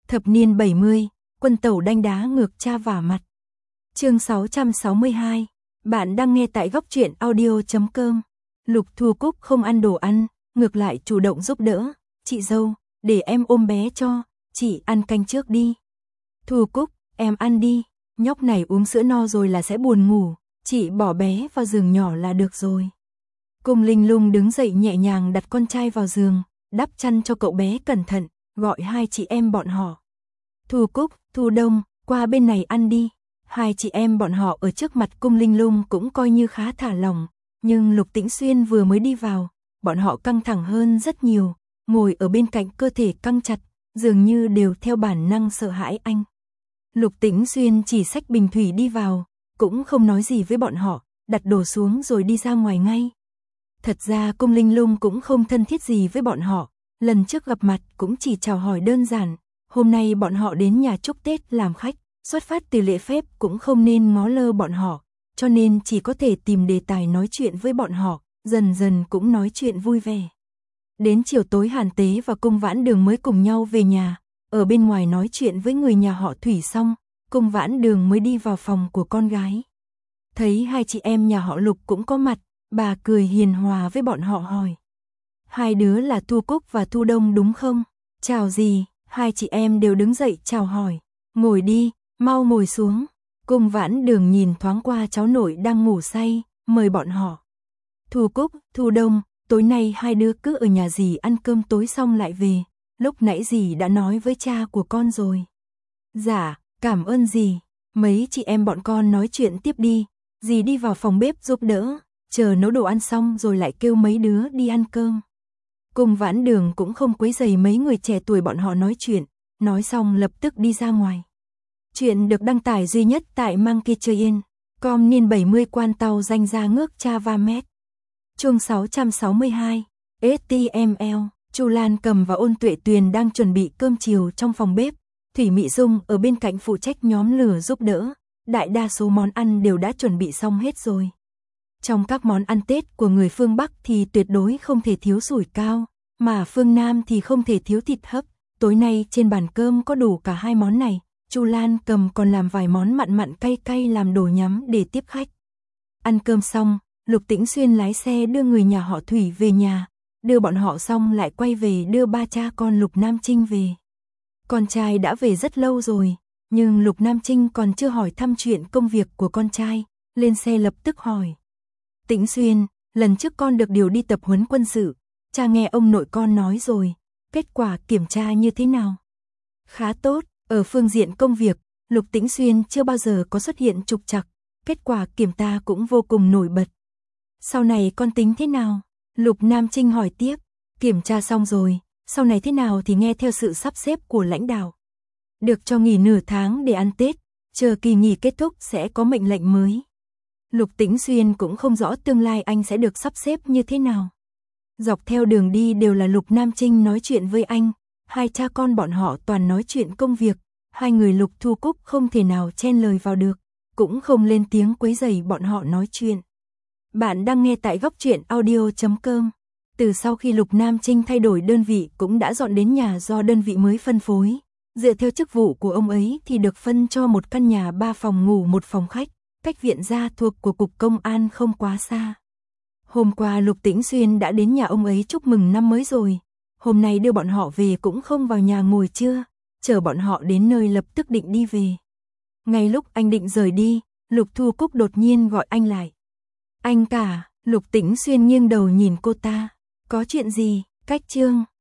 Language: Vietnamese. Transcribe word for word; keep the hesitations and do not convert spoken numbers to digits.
Thập niên bảy mươi, quân tẩu đanh đá ngược cha vả mặt. Chương sáu trăm sáu mươi hai. Bạn đang nghe tại góc truyện audio chấm com. Lục Thu Cúc không ăn đồ ăn, ngược lại chủ động giúp đỡ. Chị dâu, để em ôm bé cho, chị ăn canh trước đi. Thu Cúc, em ăn đi, nhóc này uống sữa no rồi là sẽ buồn ngủ, chị bỏ bé vào giường nhỏ là được rồi. Cung Linh Lung đứng dậy nhẹ nhàng đặt con trai vào giường, đắp chăn cho cậu bé cẩn thận, gọi hai chị em bọn họ. Thu Cúc, Thu Đông, qua bên này ăn đi. Hai chị em bọn họ ở trước mặt Cung Linh Lung cũng coi như khá thả lỏng, nhưng Lục Tĩnh Xuyên vừa mới đi vào, bọn họ căng thẳng hơn rất nhiều, ngồi ở bên cạnh cơ thể căng chặt, dường như đều theo bản năng sợ hãi anh. Lục Tĩnh Xuyên chỉ xách bình thủy đi vào, cũng không nói gì với bọn họ, đặt đồ xuống rồi đi ra ngoài ngay. Thật ra Cung Linh Lung cũng không thân thiết gì với bọn họ, lần trước gặp mặt cũng chỉ chào hỏi đơn giản, hôm nay bọn họ đến nhà chúc Tết làm khách, xuất phát từ lễ phép cũng không nên ngó lơ bọn họ, cho nên chỉ có thể tìm đề tài nói chuyện với bọn họ, dần dần cũng nói chuyện vui vẻ. Đến chiều tối Hàn Tế và Cung Vãn Đường mới cùng nhau về nhà, ở bên ngoài nói chuyện với người nhà họ Thủy xong, Cung Vãn Đường mới đi vào phòng của con gái. Thấy hai chị em nhà họ Lục cũng có mặt, bà cười hiền hòa với bọn họ hỏi. Hai đứa là Thu Cúc và Thu Đông đúng không? Chào gì? Hai chị em đều đứng dậy chào hỏi. Ngồi đi, mau ngồi xuống. Cung Vãn Đường nhìn thoáng qua cháu nội đang ngủ say, mời bọn họ. Thu Cúc, Thu Đông, tối nay hai đứa cứ ở nhà dì ăn cơm tối xong lại về. Lúc nãy dì đã nói với cha của con rồi. Dạ, cảm ơn dì. Mấy chị em bọn con nói chuyện tiếp đi. Dì đi vào phòng bếp giúp đỡ, chờ nấu đồ ăn xong rồi lại kêu mấy đứa đi ăn cơm. Cung Vãn Đường cũng không quấy rầy mấy người trẻ tuổi bọn họ nói chuyện, nói xong lập tức đi ra ngoài. Chuyện được đăng tải duy nhất tại Monkey Chơi Yên, com niên bảy mươi quan tàu danh ra ngước cha va mét. Chương sáu trăm sáu mươi hai, ét tê em lờ, Chu Lan Cầm và Ôn Tuệ Tuyền đang chuẩn bị cơm chiều trong phòng bếp, Thủy Mị Dung ở bên cạnh phụ trách nhóm lửa giúp đỡ, đại đa số món ăn đều đã chuẩn bị xong hết rồi. Trong các món ăn Tết của người phương Bắc thì tuyệt đối không thể thiếu sủi cao, mà phương Nam thì không thể thiếu thịt hấp. Tối nay trên bàn cơm có đủ cả hai món này, Chu Lan Cầm còn làm vài món mặn mặn cay cay làm đồ nhắm để tiếp khách. Ăn cơm xong, Lục Tĩnh Xuyên lái xe đưa người nhà họ Thủy về nhà, đưa bọn họ xong lại quay về đưa ba cha con Lục Nam Trinh về. Con trai đã về rất lâu rồi, nhưng Lục Nam Trinh còn chưa hỏi thăm chuyện công việc của con trai, lên xe lập tức hỏi. Tĩnh Xuyên, lần trước con được điều đi tập huấn quân sự, cha nghe ông nội con nói rồi, kết quả kiểm tra như thế nào? Khá tốt, ở phương diện công việc, Lục Tĩnh Xuyên chưa bao giờ có xuất hiện trục trặc, kết quả kiểm tra cũng vô cùng nổi bật. Sau này con tính thế nào? Lục Nam Trinh hỏi tiếp, kiểm tra xong rồi, sau này thế nào thì nghe theo sự sắp xếp của lãnh đạo. Được cho nghỉ nửa tháng để ăn Tết, chờ kỳ nghỉ kết thúc sẽ có mệnh lệnh mới. Lục Tĩnh Xuyên cũng không rõ tương lai anh sẽ được sắp xếp như thế nào. Dọc theo đường đi đều là Lục Nam Trinh nói chuyện với anh, hai cha con bọn họ toàn nói chuyện công việc, hai người Lục Thu Cúc không thể nào chen lời vào được, cũng không lên tiếng quấy rầy bọn họ nói chuyện. Bạn đang nghe tại góc truyện audio chấm com. Từ sau khi Lục Nam Trinh thay đổi đơn vị cũng đã dọn đến nhà do đơn vị mới phân phối. Dựa theo chức vụ của ông ấy thì được phân cho một căn nhà ba phòng ngủ một phòng khách, cách viện gia thuộc của Cục Công an không quá xa. Hôm qua Lục Tĩnh Xuyên đã đến nhà ông ấy chúc mừng năm mới rồi. Hôm nay đưa bọn họ về cũng không vào nhà ngồi trưa, chờ bọn họ đến nơi lập tức định đi về. Ngay lúc anh định rời đi, Lục Thu Cúc đột nhiên gọi anh lại. Anh cả, Lục Tĩnh Xuyên nghiêng đầu nhìn cô ta. Có chuyện gì? Cách Trương,